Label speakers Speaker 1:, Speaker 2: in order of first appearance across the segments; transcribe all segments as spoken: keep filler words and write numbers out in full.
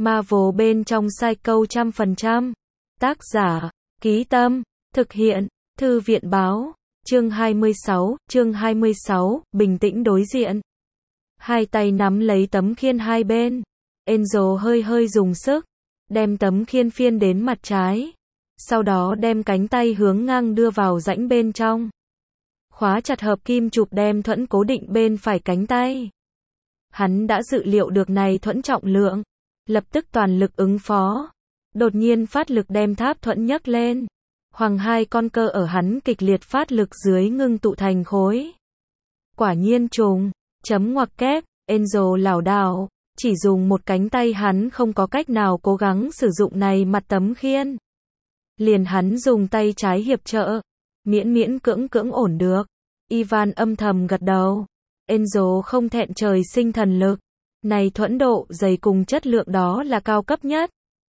Speaker 1: Marvel bên trong Psycho trăm phần trăm. Tác giả, Ký Tâm, thực hiện, Thư viện Báo, chương hai mươi sáu, chương hai mươi sáu, bình tĩnh đối diện. Hai tay nắm lấy tấm khiên hai bên. Angel hơi hơi dùng sức, đem tấm khiên phiên đến mặt trái. Sau đó đem cánh tay hướng ngang đưa vào rãnh bên trong. Khóa chặt hợp kim chụp đem thuẫn cố định bên phải cánh tay. Hắn đã dự liệu được này thuẫn trọng lượng, lập tức toàn lực ứng phó. Đột nhiên phát lực đem tháp thuẫn nhấc lên. Hoàng hai con cơ ở hắn kịch liệt phát lực dưới ngưng tụ thành khối. Quả nhiên trùng, chấm ngoặc kép, Angel lảo đảo, chỉ dùng một cánh tay hắn không có cách nào cố gắng sử dụng này mặt tấm khiên. Liền hắn dùng tay trái hiệp trợ, miễn miễn cưỡng cưỡng ổn được. Ivan âm thầm gật đầu. Angel không thẹn trời sinh thần lực. Này thuẫn độ dày cùng chất lượng đó là cao cấp nhất.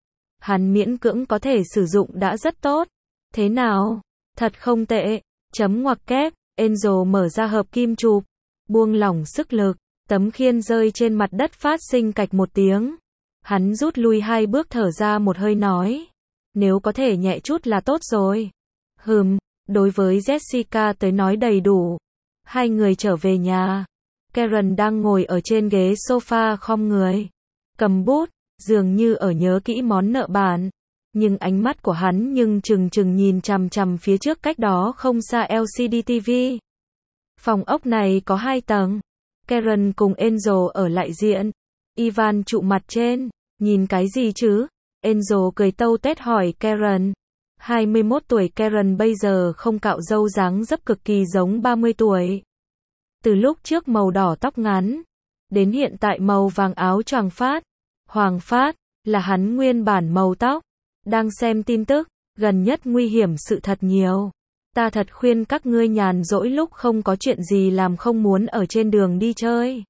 Speaker 1: Hắn miễn cưỡng có thể sử dụng đã rất tốt. Thế nào? Thật không tệ. Chấm ngoặc kép, Angel mở ra hợp kim chụp, buông lỏng sức lực, tấm khiên rơi trên mặt đất phát sinh cạch một tiếng. Hắn rút lui hai bước thở ra một hơi nói. Nếu có thể nhẹ chút là tốt rồi. Hừm, đối với Jessica tới nói đầy đủ. Hai người trở về nhà. Karen đang ngồi ở trên ghế sofa khom người. Cầm bút, dường như ở nhớ kỹ món nợ bản. Nhưng ánh mắt của hắn nhưng chừng chừng nhìn chằm chằm phía trước cách đó không xa lờ xê đê ti vi. Phòng ốc này có hai tầng. Karen cùng Angel ở lại diện. Ivan trụ mặt trên. Nhìn cái gì chứ? Angel cười tâu tét hỏi Karen. hai mươi mốt tuổi Karen bây giờ không cạo râu dáng dấp cực kỳ giống ba mươi tuổi. Từ lúc trước màu đỏ tóc ngắn, đến hiện tại màu vàng áo choàng phát. Hoàng phát, là hắn nguyên bản màu tóc. Đang xem tin tức, gần nhất nguy hiểm sự thật nhiều. Ta thật khuyên các ngươi nhàn rỗi lúc không có chuyện gì làm không muốn ở trên đường đi chơi.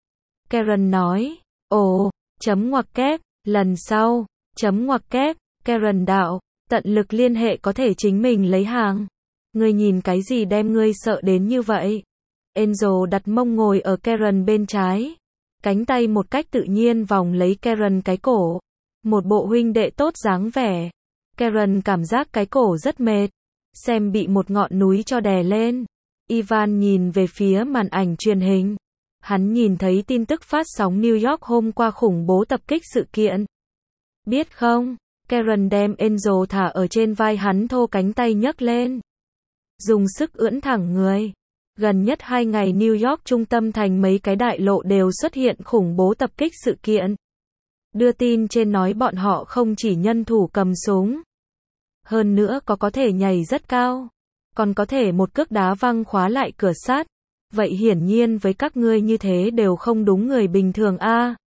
Speaker 1: Karen nói, ồ, chấm ngoặc kép, lần sau, chấm ngoặc kép, Karen đạo, tận lực liên hệ có thể chính mình lấy hàng. Ngươi nhìn cái gì đem ngươi sợ đến như vậy? Angel đặt mông ngồi ở Karen bên trái. Cánh tay một cách tự nhiên vòng lấy Karen cái cổ. Một bộ huynh đệ tốt dáng vẻ. Karen cảm giác cái cổ rất mệt. Xem bị một ngọn núi cho đè lên. Ivan nhìn về phía màn ảnh truyền hình. Hắn nhìn thấy tin tức phát sóng New York hôm qua khủng bố tập kích sự kiện. Biết không? Karen đem Angel thả ở trên vai hắn thô cánh tay nhấc lên. Dùng sức ưỡn thẳng người. Gần nhất hai ngày New York trung tâm thành mấy cái đại lộ đều xuất hiện khủng bố tập kích sự kiện. Đưa tin trên nói bọn họ không chỉ nhân thủ cầm súng. Hơn nữa có có thể nhảy rất cao. Còn có thể một cước đá văng khóa lại cửa sắt. Vậy hiển nhiên với các ngươi như thế đều không đúng người bình thường a. À.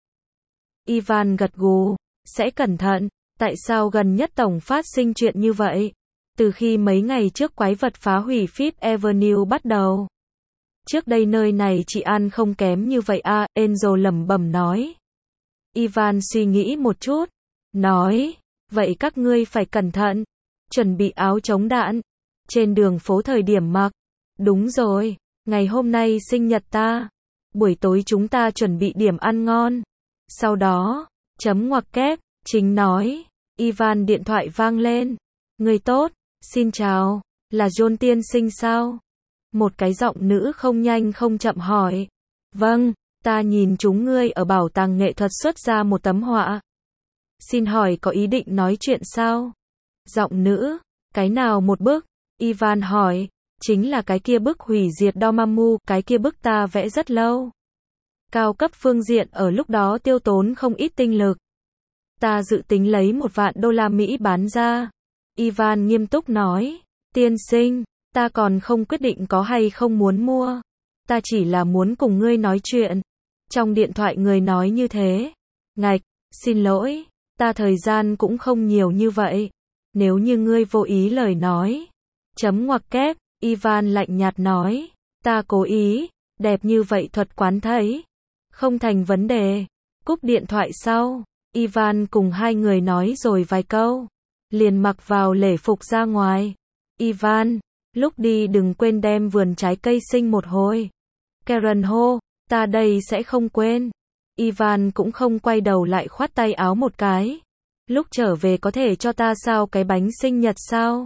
Speaker 1: Ivan gật gù. Sẽ cẩn thận. Tại sao gần nhất tổng phát sinh chuyện như vậy? Từ khi mấy ngày trước quái vật phá hủy Fifth Avenue bắt đầu. Trước đây nơi này trị an không kém như vậy a, à, Angel lẩm bẩm nói. Ivan suy nghĩ một chút. Nói, vậy các ngươi phải cẩn thận. Chuẩn bị áo chống đạn. Trên đường phố thời điểm mặc. Đúng rồi, ngày hôm nay sinh nhật ta. Buổi tối chúng ta chuẩn bị điểm ăn ngon. Sau đó, chấm ngoặc kép, chính nói. Ivan điện thoại vang lên. Người tốt, xin chào, là John tiên sinh sao? Một cái giọng nữ không nhanh không chậm hỏi. Vâng, ta nhìn chúng ngươi ở bảo tàng nghệ thuật xuất ra một tấm họa. Xin hỏi có ý định nói chuyện sao? Giọng nữ, cái nào một bức? Ivan hỏi, chính là cái kia bức hủy diệt Dormammu, cái kia bức ta vẽ rất lâu. Cao cấp phương diện ở lúc đó tiêu tốn không ít tinh lực. Ta dự tính lấy một vạn đô la Mỹ bán ra. Ivan nghiêm túc nói, tiên sinh, ta còn không quyết định có hay không muốn mua. Ta chỉ là muốn cùng ngươi nói chuyện. Trong điện thoại người nói như thế. Ngạch, xin lỗi, ta thời gian cũng không nhiều như vậy. Nếu như ngươi vô ý lời nói. Chấm ngoặc kép, Ivan lạnh nhạt nói. Ta cố ý, đẹp như vậy thuật quán thấy. Không thành vấn đề. Cúp điện thoại sau. Ivan cùng hai người nói rồi vài câu. Liền mặc vào lễ phục ra ngoài. Ivan, lúc đi đừng quên đem vườn trái cây sinh một hồi. Karen hô, ta đây sẽ không quên. Ivan cũng không quay đầu lại khoát tay áo một cái. Lúc trở về có thể cho ta sao cái bánh sinh nhật sao?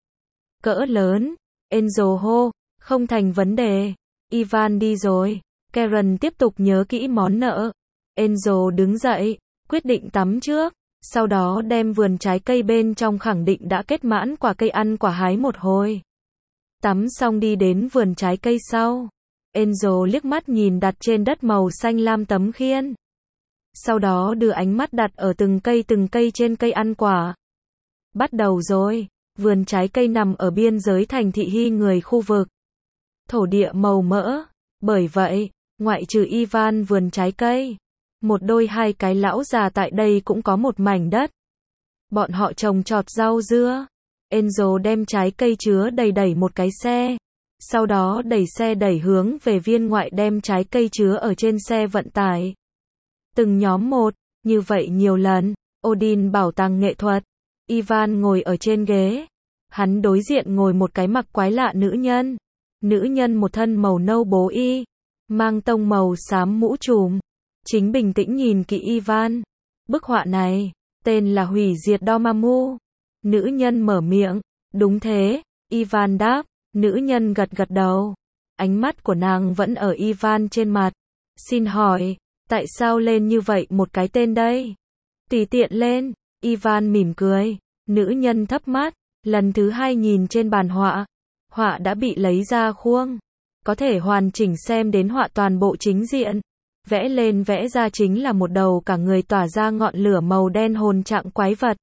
Speaker 1: Cỡ lớn. Enzo hô, không thành vấn đề. Ivan đi rồi. Karen tiếp tục nhớ kỹ món nợ. Enzo đứng dậy, quyết định tắm trước. Sau đó đem vườn trái cây bên trong khẳng định đã kết mãn quả cây ăn quả hái một hồi. Tắm xong đi đến vườn trái cây sau. Enzo liếc mắt nhìn đặt trên đất màu xanh lam tấm khiên. Sau đó đưa ánh mắt đặt ở từng cây từng cây trên cây ăn quả. Bắt đầu rồi. Vườn trái cây nằm ở biên giới thành thị Hy người khu vực. Thổ địa màu mỡ. Bởi vậy, ngoại trừ Ivan vườn trái cây, một đôi hai cái lão già tại đây cũng có một mảnh đất. Bọn họ trồng trọt rau dưa. Enzo đem trái cây chứa đầy đẩy một cái xe. Sau đó đẩy xe đẩy hướng về viên ngoại đem trái cây chứa ở trên xe vận tải. Từng nhóm một, như vậy nhiều lần. Odin bảo tàng nghệ thuật. Ivan ngồi ở trên ghế. Hắn đối diện ngồi một cái mặc quái lạ nữ nhân. Nữ nhân một thân màu nâu bố y, mang tông màu xám mũ trùm. Chính bình tĩnh nhìn kỹ Ivan. Bức họa này, tên là Hủy diệt Dormammu. Nữ nhân mở miệng. Đúng thế, Ivan đáp. Nữ nhân gật gật đầu. Ánh mắt của nàng vẫn ở Ivan trên mặt. Xin hỏi, tại sao lên như vậy một cái tên đây? Tùy tiện lên. Ivan mỉm cười. Nữ nhân thấp mắt. Lần thứ hai nhìn trên bàn họa. Họa đã bị lấy ra khuôn. Có thể hoàn chỉnh xem đến họa toàn bộ chính diện. Vẽ lên vẽ ra chính là một đầu cả người tỏa ra ngọn lửa màu đen hồn trạng quái vật.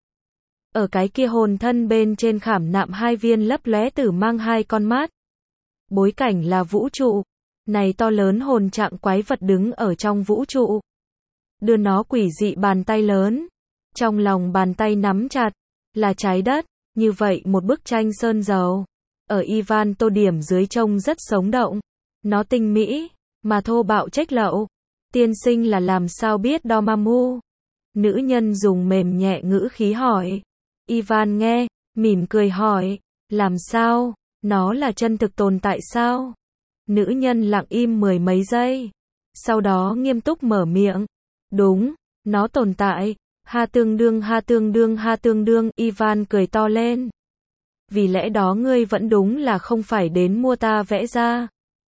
Speaker 1: Ở cái kia hồn thân bên trên khảm nạm hai viên lấp lóe tử mang hai con mắt. Bối cảnh là vũ trụ. Này to lớn hồn trạng quái vật đứng ở trong vũ trụ. Đưa nó quỷ dị bàn tay lớn. Trong lòng bàn tay nắm chặt là trái đất. Như vậy một bức tranh sơn dầu. Ở Ivan tô điểm dưới trông rất sống động. Nó tinh mỹ, mà thô bạo trách lậu. Tiên sinh là làm sao biết Dormammu? Nữ nhân dùng mềm nhẹ ngữ khí hỏi. Ivan nghe, mỉm cười hỏi. Làm sao? Nó là chân thực tồn tại sao? Nữ nhân lặng im mười mấy giây. Sau đó nghiêm túc mở miệng. Đúng, nó tồn tại. Ha tương đương ha tương đương ha tương đương. Ivan cười to lên. Vì lẽ đó ngươi vẫn đúng là không phải đến mua ta vẽ ra.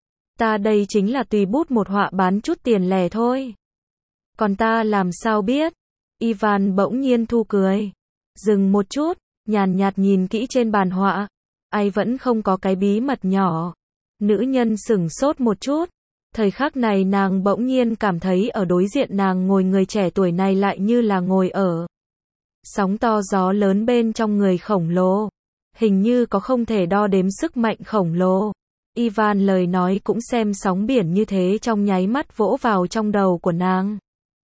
Speaker 1: Ta đây chính là tùy bút một họa bán chút tiền lẻ thôi. Còn ta làm sao biết? Ivan bỗng nhiên thu cười. Dừng một chút, nhàn nhạt nhìn kỹ trên bàn họa. Ai vẫn không có cái bí mật nhỏ. Nữ nhân sửng sốt một chút. Thời khắc này nàng bỗng nhiên cảm thấy ở đối diện nàng ngồi người trẻ tuổi này lại như là ngồi ở sóng to gió lớn bên trong người khổng lồ. Hình như có không thể đo đếm sức mạnh khổng lồ. Ivan lời nói cũng xem sóng biển như thế trong nháy mắt vỗ vào trong đầu của nàng.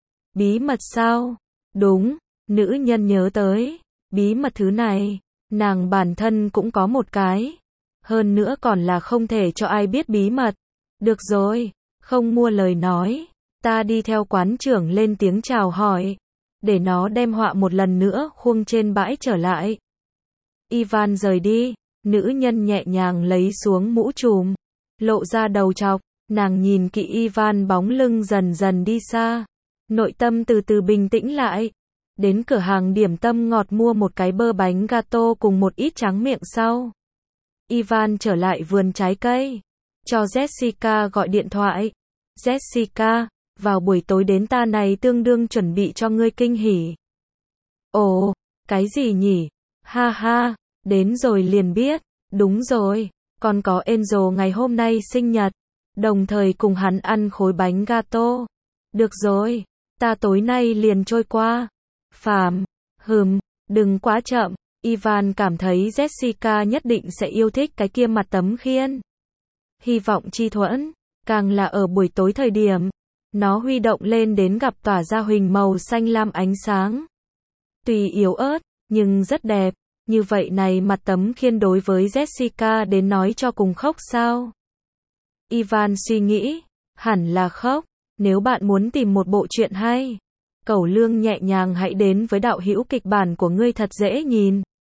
Speaker 1: Bí mật sao? Đúng, nữ nhân nhớ tới. Bí mật thứ này, nàng bản thân cũng có một cái. Hơn nữa còn là không thể cho ai biết bí mật. Được rồi, không mua lời nói. Ta đi theo quán trưởng lên tiếng chào hỏi. Để nó đem họa một lần nữa khuâng trên bãi trở lại. Ivan rời đi, nữ nhân nhẹ nhàng lấy xuống mũ trùm, lộ ra đầu trọc, nàng nhìn kỹ Ivan bóng lưng dần dần đi xa, nội tâm từ từ bình tĩnh lại. Đến cửa hàng điểm tâm ngọt mua một cái bơ bánh gato cùng một ít tráng miệng sau. Ivan trở lại vườn trái cây, cho Jessica gọi điện thoại. Jessica, vào buổi tối đến ta này tương đương chuẩn bị cho ngươi kinh hỉ. Ồ, cái gì nhỉ? Ha ha, đến rồi liền biết. Đúng rồi, còn có Enzo ngày hôm nay sinh nhật. Đồng thời cùng hắn ăn khối bánh gato. Được rồi, ta tối nay liền trôi qua. Phàm, hừm, đừng quá chậm. Ivan cảm thấy Jessica nhất định sẽ yêu thích cái kia mặt tấm khiên. Hy vọng chi thuẫn, càng là ở buổi tối thời điểm. Nó huy động lên đến gặp tỏa ra huỳnh màu xanh lam ánh sáng. Tuy yếu ớt, nhưng rất đẹp. Như vậy này mặt tấm khiên đối với Jessica đến nói cho cùng khóc sao? Ivan suy nghĩ, hẳn là khóc. Nếu bạn muốn tìm một bộ truyện hay, cẩu lương nhẹ nhàng hãy đến với đạo hữu kịch bản của ngươi thật dễ nhìn.